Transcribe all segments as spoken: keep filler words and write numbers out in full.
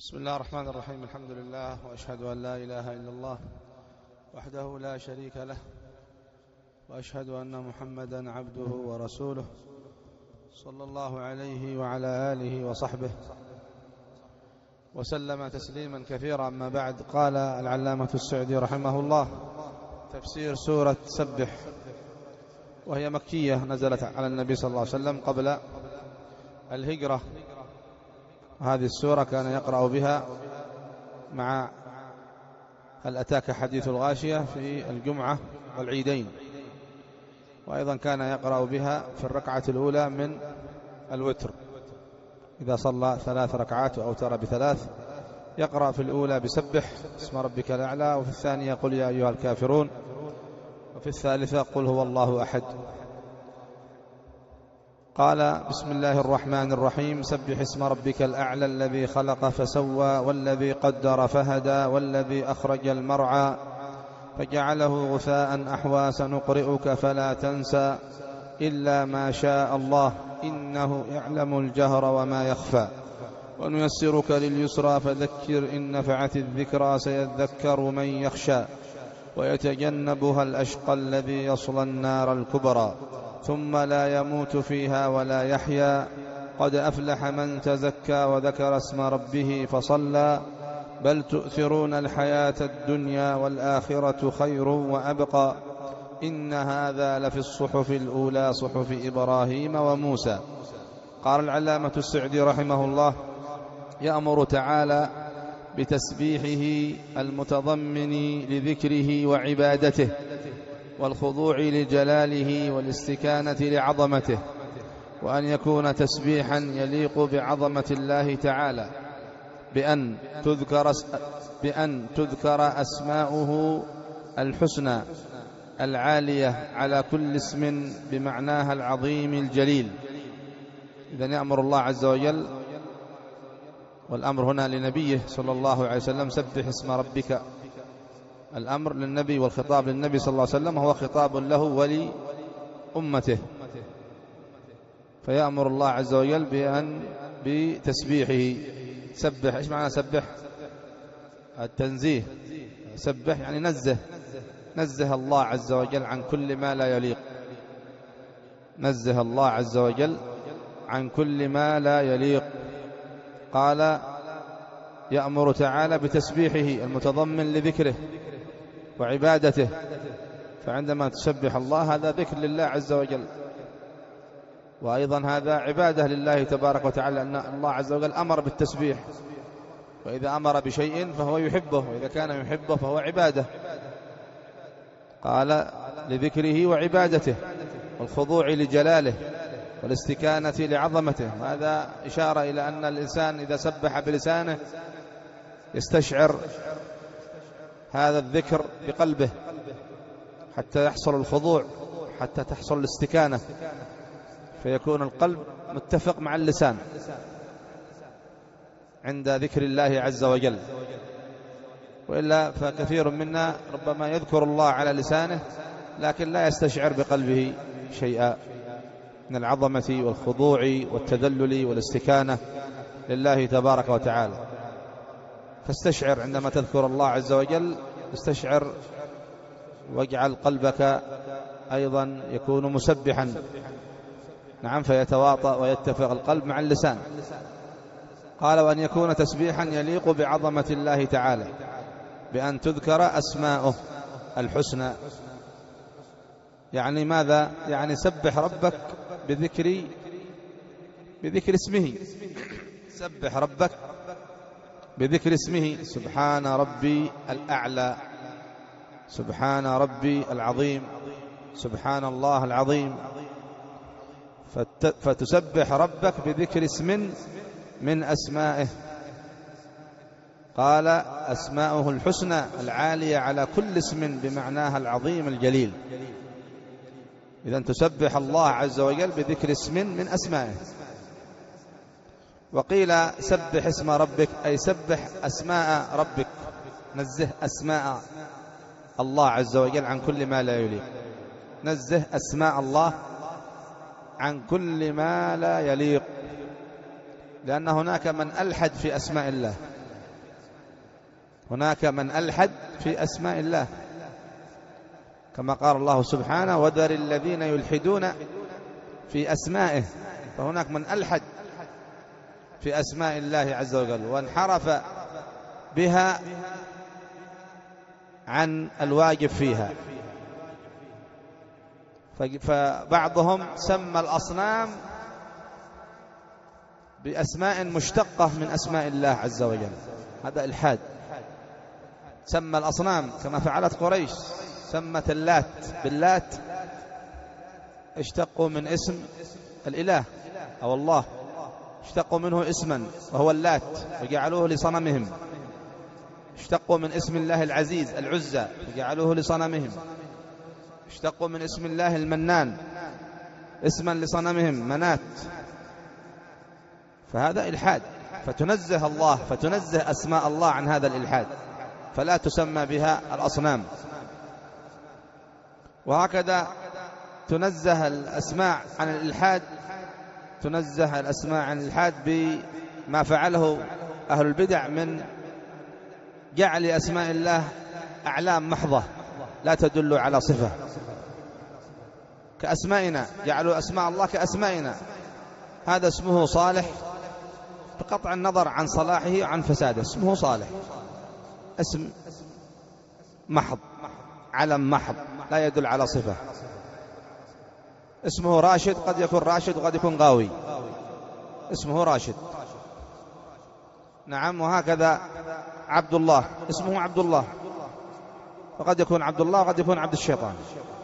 بسم الله الرحمن الرحيم. الحمد لله وأشهد أن لا إله إلا الله وحده لا شريك له، وأشهد أن محمدا عبده ورسوله صلى الله عليه وعلى آله وصحبه وسلم تسليما كثيرا. أما بعد، قال العلامة السعدي رحمه الله: تفسير سورة سبح، وهي مكية، نزلت على النبي صلى الله عليه وسلم قبل الهجرة. هذه السورة كان يقرأ بها مع هل أتاك حديث الغاشية في الجمعة والعيدين، وأيضا كان يقرأ بها في الركعة الأولى من الوتر، إذا صلى ثلاث ركعات أو ترى بثلاث يقرأ في الأولى بسبح اسم ربك الأعلى، وفي الثانية قل يا أيها الكافرون، وفي الثالثة قل هو الله أحد. قال: بسم الله الرحمن الرحيم. سبح اسم ربك الأعلى الذي خلق فسوى والذي قدر فهدى والذي أخرج المرعى فجعله غثاء أحوى سنقرئك فلا تنسى إلا ما شاء الله إنه يعلم الجهر وما يخفى ونيسرك لليسرى فذكر إن نفعت الذكرى سيذكر من يخشى ويتجنبها الأشقى الذي يصلى النار الكبرى ثم لا يموت فيها ولا يحيا قد أفلح من تزكى وذكر اسم ربه فصلى بل تؤثرون الحياة الدنيا والآخرة خير وأبقى إن هذا لفي الصحف الأولى صحف إبراهيم وموسى. قال العلامة السعدي رحمه الله: يأمر تعالى بتسبيحه المتضمن لذكره وعبادته والخضوع لجلاله والاستكانة لعظمته، وأن يكون تسبيحا يليق بعظمة الله تعالى بأن تذكر, بأن تذكر أسماؤه الحسنى العالية على كل اسم بمعناها العظيم الجليل. إذن يأمر الله عز وجل، والأمر هنا لنبيه صلى الله عليه وسلم: سبح اسم ربك. الأمر للنبي والخطاب للنبي صلى الله عليه وسلم هو خطاب له ولأمته، فيأمر الله عز وجل بأن بتسبيحه. سبح، إيش معنى سبح؟ التنزيه. سبح يعني نزه، نزه الله عز وجل عن كل ما لا يليق، نزه الله عز وجل عن كل ما لا يليق. قال: يأمر تعالى بتسبيحه المتضمن لذكره وعبادته، فعندما تسبح الله هذا ذكر لله عز وجل، وأيضا هذا عبادة لله تبارك وتعالى، أن الله عز وجل أمر بالتسبيح، وإذا أمر بشيء فهو يحبه، وإذا كان يحبه فهو عبادة. قال: لذكره وعبادته والخضوع لجلاله والاستكانة لعظمته. هذا إشارة إلى أن الإنسان إذا سبح بلسانه يستشعر هذا الذكر بقلبه حتى يحصل الخضوع، حتى تحصل الاستكانة، فيكون القلب متفق مع اللسان عند ذكر الله عز وجل. وإلا فكثير منا ربما يذكر الله على لسانه لكن لا يستشعر بقلبه شيئا من العظمة والخضوع والتذلل والاستكانة لله تبارك وتعالى. فاستشعر عندما تذكر الله عز وجل، استشعر واجعل قلبك أيضا يكون مسبحا، نعم، فيتواطأ ويتفق القلب مع اللسان. قال: وأن يكون تسبيحا يليق بعظمة الله تعالى بأن تذكر أسماؤه الحسنى. يعني ماذا؟ يعني سبح ربك بذكر بذكر اسمه، سبح ربك بذكر اسمه: سبحان ربي الأعلى، سبحان ربي العظيم، سبحان الله العظيم. فتسبح ربك بذكر اسم من أسمائه. قال: أسماؤه الحسنى العالية على كل اسم بمعناها العظيم الجليل. إذن تسبح الله عز وجل بذكر اسم من أسمائه. وقيل: سبح اسم ربك، أي سبح أسماء ربك، نزه أسماء الله عز وجل عن كل ما لا يليق، نزه أسماء الله عن كل ما لا يليق، لأن هناك من ألحد في أسماء الله، هناك من ألحد في أسماء الله، كما قال الله سبحانه: وذر الذين يلحدون في أسمائه. فهناك من ألحد في أسماء الله عز وجل وانحرف بها عن الواجب فيها. فبعضهم سمى الأصنام بأسماء مشتقة من أسماء الله عز وجل، هذا إلحاد. سمى الأصنام كما فعلت قريش، سمت اللات باللات، اشتقوا من اسم الإله أو الله، اشتقوا منه اسما وهو اللات وجعلوه لصنمهم. اشتقوا من اسم الله العزيز العزى وجعلوه لصنمهم. اشتقوا من اسم الله المنان اسما لصنمهم منات. فهذا إلحاد، فتنزه الله فتنزه أسماء الله عن هذا الإلحاد، فلا تسمى بها الأصنام. وهكذا تنزه الأسماء عن الإلحاد، تنزه الأسماء عن الإلحاد بما فعله أهل البدع من جعل أسماء الله أعلام محضة لا تدل على صفة، كأسمائنا، جعلوا أسماء الله كأسمائنا. هذا اسمه صالح بقطع النظر عن صلاحه وعن فساده، اسمه صالح، اسم محض، علم محض لا يدل على صفة. اسمه راشد، قد يكون راشد وقد يكون غاوي، اسمه راشد. نعم. وهكذا عبد الله، اسمه عبد الله، وقد يكون عبد الله وقد يكون عبد الشيطان.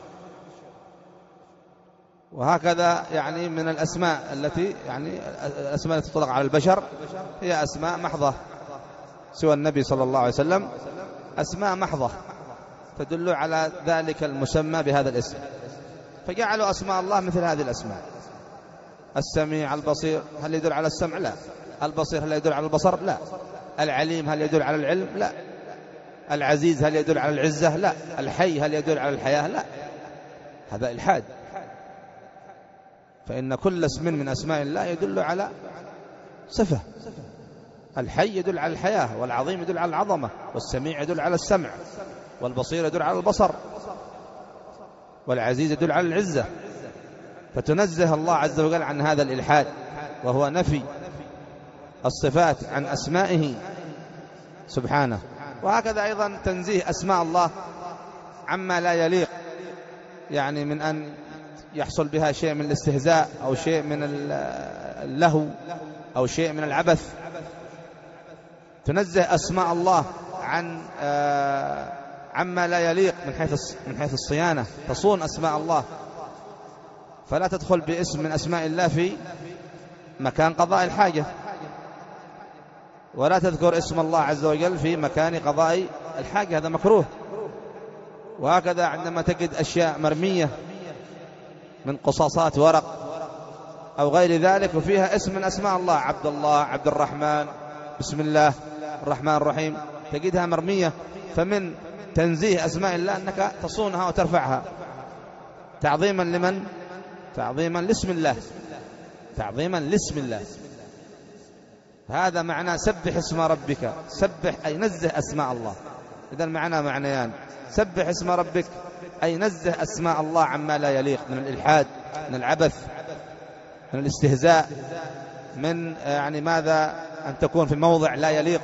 وهكذا يعني من الأسماء التي يعني الأسماء التي تطلق على البشر هي أسماء محضة، سوى النبي صلى الله عليه وسلم أسماء محضة تدل على ذلك المسمى بهذا الاسم. فجعلوا أسماء الله مثل هذه الأسماء. السميع، البصير، هل يدل على السمع؟ لا. البصير هل يدل على البصر؟ لا. العليم هل يدل على العلم؟ لا. العزيز هل يدل على العزة؟ لا. الحي هل يدل على الحياة؟ لا. هذا إلحاد. فإن كل اسم من أسماء الله يدل على صفة. الحي يدل على الحياة، والعظيم يدل على العظمة، والسميع يدل على السمع، والبصير يدل على البصر، والعزيز يدل على العزة. فتنزه الله عز وجل عن هذا الإلحاد، وهو نفي الصفات عن أسمائه سبحانه. وهكذا أيضا تنزيه أسماء الله عما لا يليق، يعني من أن يحصل بها شيء من الاستهزاء أو شيء من اللهو أو شيء من العبث. تنزه أسماء الله عن عما لا يليق من حيث من حيث الصيانة، تصون أسماء الله، فلا تدخل باسم من أسماء الله في مكان قضاء الحاجة، ولا تذكر اسم الله عز وجل في مكان قضاء الحاجة، هذا مكروه. وهكذا عندما تجد أشياء مرمية من قصاصات ورق أو غير ذلك وفيها اسم من أسماء الله، عبد الله، عبد الرحمن، بسم الله الرحمن الرحيم، تجدها مرمية. فمن تنزيه أسماء الله أنك تصونها وترفعها تعظيما لمن؟ تعظيما لاسم الله، تعظيما لاسم الله. هذا معنى سبح اسم ربك. سبح أي نزه أسماء الله. إذا المعنى معنيان: سبح اسم ربك أي نزه أسماء الله عما لا يليق من الإلحاد، من العبث، من الاستهزاء، من يعني ماذا أن تكون في موضع لا يليق.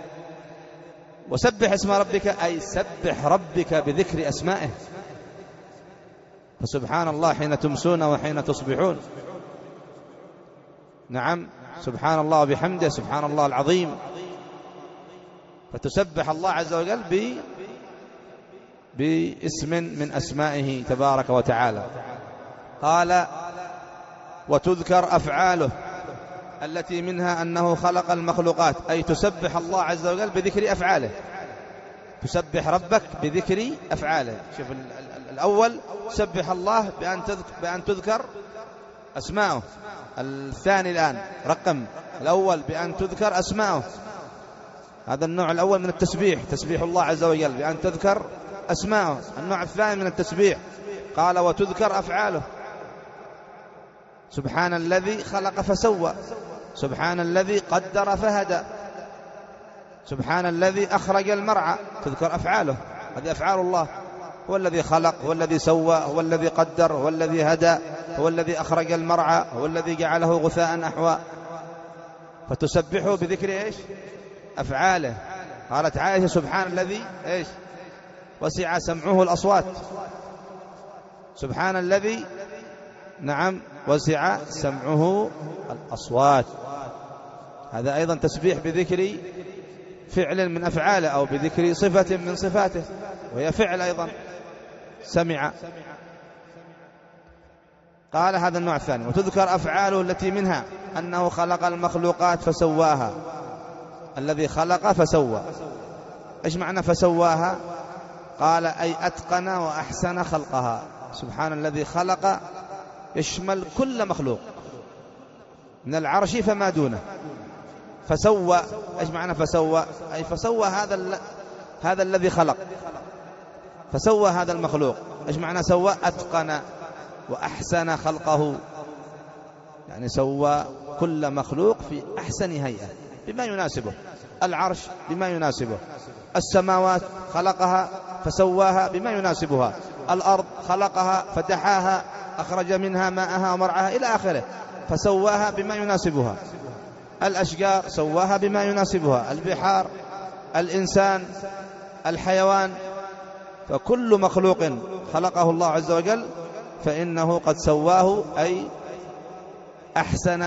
وسبح اسم ربك أي سبح ربك بذكر أسمائه. فسبحان الله حين تمسون وحين تصبحون. نعم، سبحان الله وبحمده، سبحان الله العظيم. فتسبح الله عز وجل ب باسم من أسمائه تبارك وتعالى. قال: وتذكر أفعاله التي منها أنه خلق المخلوقات، أي تسبح الله عز وجل بذكر أفعاله. تسبح ربك بذكر أفعاله. شوف الأول سبح الله بأن تذكر, بأن تذكر أسماءه. الثاني الآن رقم الأول بأن تذكر أسماءه. هذا النوع الأول من التسبيح، تسبيح الله عز وجل بأن تذكر أسماءه. النوع الثاني من التسبيح قال: وتذكر أفعاله. سبحان الذي خلق فسوى، سبحان الذي قدر فهدى. سبحان الذي أخرج المرعى، تذكر أفعاله، هذه أفعال الله. هو الذي خلق، هو الذي سوى، هو الذي قدر، هو الذي هدى، هو الذي أخرج المرعى، هو الذي جعله غثاء أحوى. فتسبحه بذكر إيش؟ أفعاله. قالت عائشة سبحان الذي إيش؟ وسع سمعه الأصوات. سبحان الذي نعم وسع سمعه الأصوات. هذا أيضا تسبيح بذكر فعل من أفعاله أو بذكر صفة من صفاته، وهي فعل أيضا سمع. قال هذا النوع الثاني. وتذكر أفعاله التي منها أنه خلق المخلوقات فسواها. الذي خلق فسوى. إيش معنى فسواها؟ قال أي أتقن وأحسن خلقها. سبحان الذي خلق يشمل كل مخلوق من العرش فما دونه. فسوى، إيش معنى فسوى؟ أي فسوى هذا ال... هذا الذي خلق، فسوى هذا المخلوق. إيش معنى سوى؟ أتقن وأحسن خلقه، يعني سوى كل مخلوق في أحسن هيئة بما يناسبه. العرش بما يناسبه، السماوات خلقها فسواها بما يناسبها، الأرض خلقها فدحاها أخرج منها ماءها ومرعاها إلى آخره، فسواها بما يناسبها. الأشجار سواها بما يناسبها، البحار، الإنسان، الحيوان. فكل مخلوق خلقه الله عز وجل فإنه قد سواه، أي أحسن،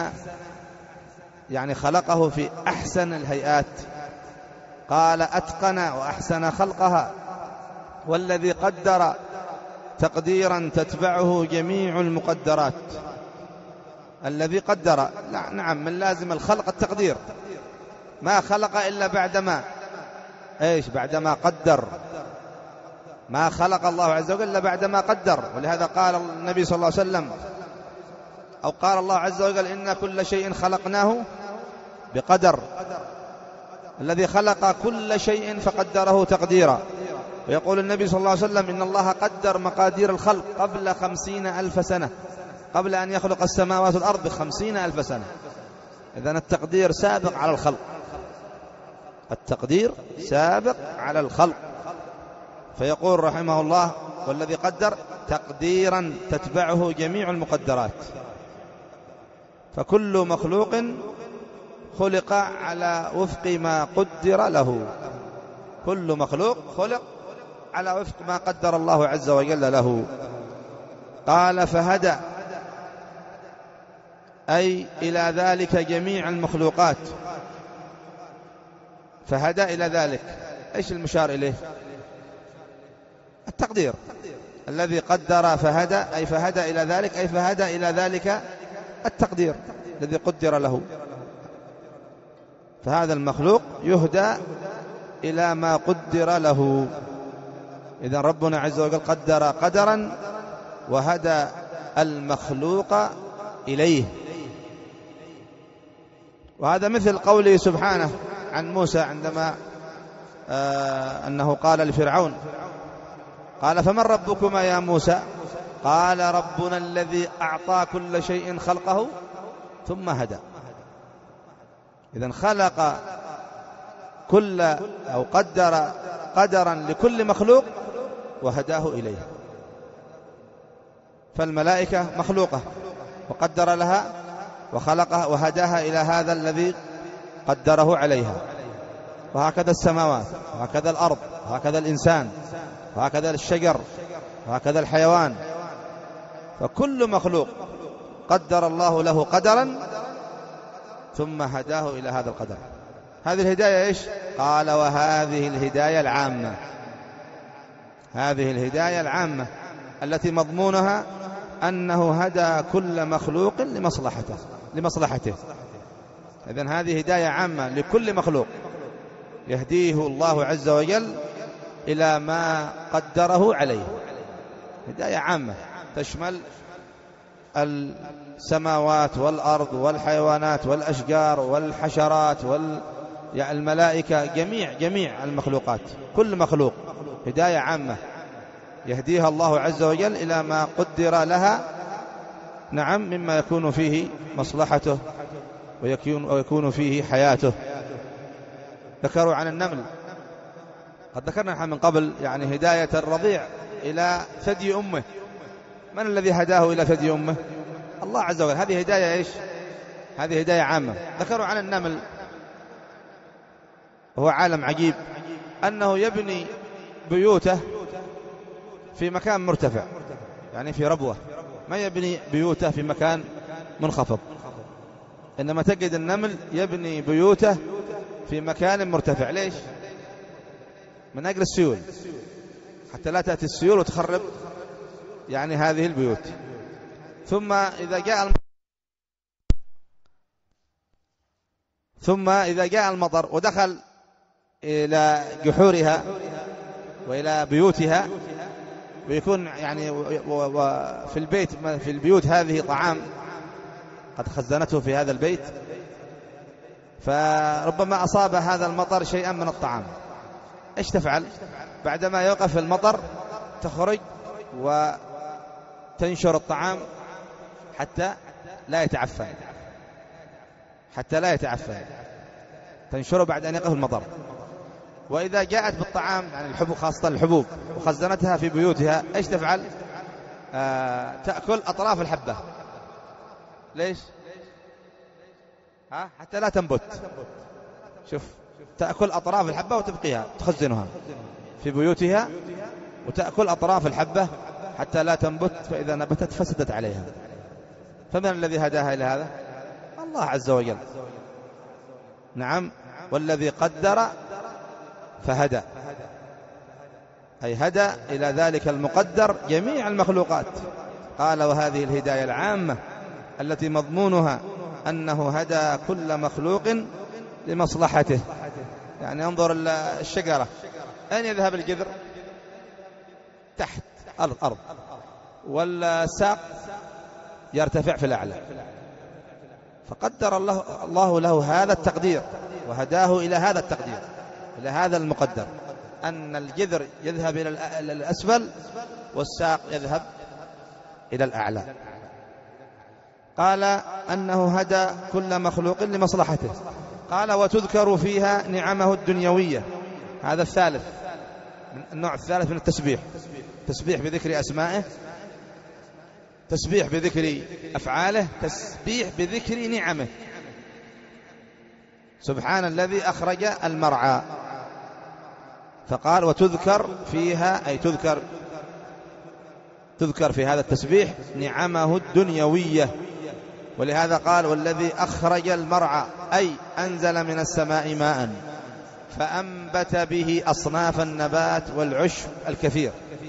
يعني خلقه في أحسن الهيئات. قال أتقن وأحسن خلقها. والذي قدر تقديرا تتبعه جميع المقدرات. الذي قدر، نعم، من لازم الخلق التقدير. ما خلق إلا بعدما إيش؟ بعدما قدر. ما خلق الله عز وجل إلا بعدما قدر. ولهذا قال النبي صلى الله عليه وسلم، أو قال الله عز وجل إن كل شيء خلقناه بقدر. الذي خلق كل شيء فقدره تقديرا. ويقول النبي صلى الله عليه وسلم إن الله قدر مقادير الخلق قبل خمسين ألف سنة، قبل أن يخلق السماوات والأرض بخمسين ألف سنة. إذن التقدير سابق على الخلق، التقدير سابق على الخلق. فيقول رحمه الله والذي قدر تقديرا تتبعه جميع المقدرات. فكل مخلوق خلق على وفق ما قدر له. كل مخلوق خلق على وفق ما قدر الله عز وجل له. قال فهدى، أي إلى ذلك جميع المخلوقات. فهدى إلى ذلك. إيش المشار إليه؟ التقدير. الذي قدر فهدى، أي فهدى إلى ذلك، أي فهدى إلى ذلك التقدير الذي قدر له. فهذا المخلوق يهدى إلى ما قدر له. إذن ربنا عز وجل قدر قدرا وهدى المخلوق إليه. وهذا مثل قوله سبحانه عن موسى عندما آه أنه قال لفرعون، قال فمن ربكما يا موسى؟ قال ربنا الذي أعطى كل شيء خلقه ثم هدى. إذن خلق كل أو قدر قدرا لكل مخلوق وهداه إليه. فالملائكة مخلوقة وقدر لها وخلقها وهداها إلى هذا الذي قدره عليها. وهكذا السماوات، وهكذا الأرض، وهكذا الإنسان، وهكذا الشجر، وهكذا الحيوان. فكل مخلوق قدر الله له قدرا ثم هداه إلى هذا القدر. هذه الهداية إيش؟ قال وهذه الهداية العامة. هذه الهداية العامة التي مضمونها أنه هدى كل مخلوق لمصلحته لمصلحته. إذن هذه هداية عامة لكل مخلوق يهديه الله عز وجل إلى ما قدره عليه. هداية عامة تشمل السماوات والأرض والحيوانات والأشجار والحشرات والملائكة، جميع جميع المخلوقات. كل مخلوق هداية عامة يهديها الله عز وجل إلى ما قدر لها، نعم، مما يكون فيه مصلحته ويكون, ويكون فيه حياته. ذكروا عن النمل، قد ذكرنا نحن من قبل يعني هداية الرضيع إلى ثدي أمه. من الذي هداه إلى ثدي أمه؟ الله عز وجل. هذه هداية إيش؟ هذه هداية عامة. ذكروا عن النمل، وهو عالم عجيب، أنه يبني بيوته في مكان مرتفع، يعني في ربوة، ما يبني بيوته في مكان منخفض، إنما تجد النمل يبني بيوته في مكان مرتفع. ليش؟ من أجل السيول، حتى لا تأتي السيول وتخرب يعني هذه البيوت. ثم إذا جاء المطر ثم إذا جاء المطر ودخل إلى جحورها وإلى بيوتها، ويكون يعني وفي البيت في البيوت هذه طعام قد خزنته في هذا البيت، فربما أصاب هذا المطر شيئا من الطعام. إيش تفعل؟ بعدما يوقف المطر تخرج وتنشر الطعام حتى لا يتعفن، حتى لا يتعفن تنشره بعد أن يقف المطر. وإذا جاءت بالطعام يعني الحبوب، خاصة الحبوب، وخزنتها في بيوتها، إيش تفعل؟ آه تأكل أطراف الحبة. ليش؟ ها؟ حتى لا تنبت. شوف، تأكل أطراف الحبة وتبقيها، تخزنها في بيوتها وتأكل أطراف الحبة حتى لا تنبت، فإذا نبتت فسدت عليها. فمن الذي هداها إلى هذا؟ الله عز وجل. نعم، والذي قدر فهدى، أي هدى إلى ذلك المقدر جميع المخلوقات. قال: وهذه الهداية العامة التي مضمونها أنه هدى كل مخلوق لمصلحته. يعني انظر الشجرة، أين يذهب الجذر؟ تحت الأرض، والساق يرتفع في الأعلى. فقدر الله, الله له هذا التقدير، وهداه إلى هذا التقدير، إلى هذا المقدر، أن الجذر يذهب إلى الأسفل والساق يذهب إلى الأعلى. قال أنه هدى كل مخلوق لمصلحته. قال: وتذكر فيها نعمه الدنيوية. هذا الثالث، النوع الثالث من التسبيح، تسبيح بذكر أسمائه، تسبيح بذكر أفعاله، تسبيح بذكر نعمه. سبحان الذي أخرج المرعى. فقال: وتذكر فيها، أي تذكر تذكر في هذا التسبيح نعمه الدنيوية. ولهذا قال: والذي أخرج المرعى، أي أنزل من السماء ماء فأنبت به أصناف النبات والعشب الكثير.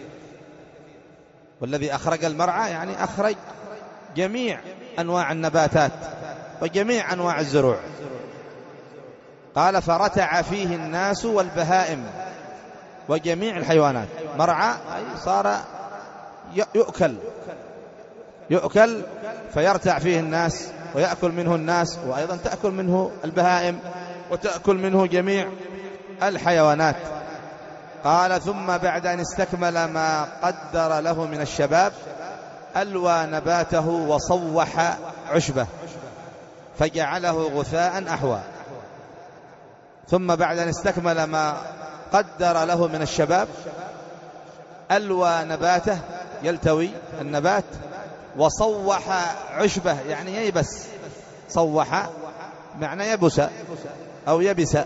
والذي أخرج المرعى يعني أخرج جميع أنواع النباتات وجميع أنواع الزروع. قال: فرتع فيه الناس والبهائم وجميع الحيوانات. مرعى أي صار يؤكل يؤكل فيرتع فيه الناس ويأكل منه الناس، وأيضا تأكل منه البهائم وتأكل منه جميع الحيوانات. قال: ثم بعد أن استكمل ما قدر له من الشباب ألوى نباته وصوح عشبه فجعله غثاء أحوى. ثم بعد أن استكمل ما قدر له من الشباب ألوى نباته، يلتوي النبات، وصوح عشبه يعني ييبس. صوح معنى يبس أو يبس.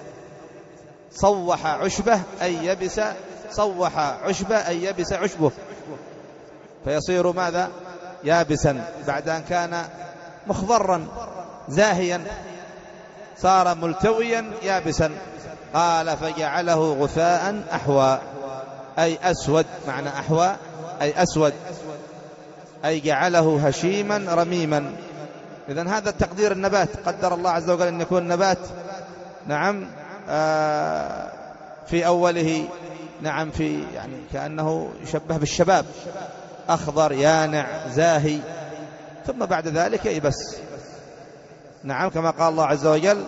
صوح عشبه أي يبس، صوح عشبه أي يبس عشبه، فيصير ماذا؟ يابسا. بعد أن كان مخضرا زاهيا صار ملتويا يابسا. قال: فجعله غثاء أحوى، أي أسود. معنى أحوى أي أسود، أي جعله هشيما رميما. إذن هذا التقدير النبات، قدر الله عز وجل أن يكون نبات نعم آه في أوله نعم في يعني كأنه يشبه بالشباب، أخضر يانع زاهي، ثم بعد ذلك يبس. نعم، كما قال الله عز وجل: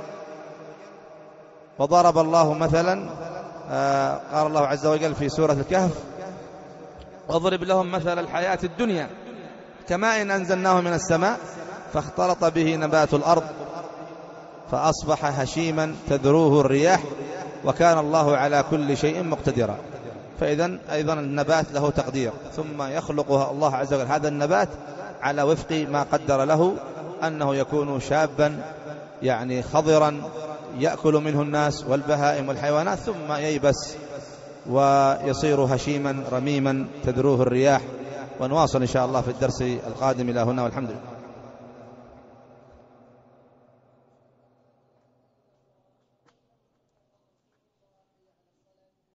وضرب الله مثلا، آه قال الله عز وجل في سورة الكهف: واضرب لهم مثل الحياة الدنيا كماء أنزلناه من السماء فاختلط به نبات الأرض فأصبح هشيما تذروه الرياح، وكان الله على كل شيء مقتدرا. فإذن أيضا النبات له تقدير، ثم يخلقها الله عز وجل هذا النبات على وفق ما قدر له، أنه يكون شابا يعني خضرا يأكل منه الناس والبهائم والحيوانات، ثم ييبس ويصير هشيما رميما تذروه الرياح. ونواصل إن شاء الله في الدرس القادم إلى هنا، والحمد لله.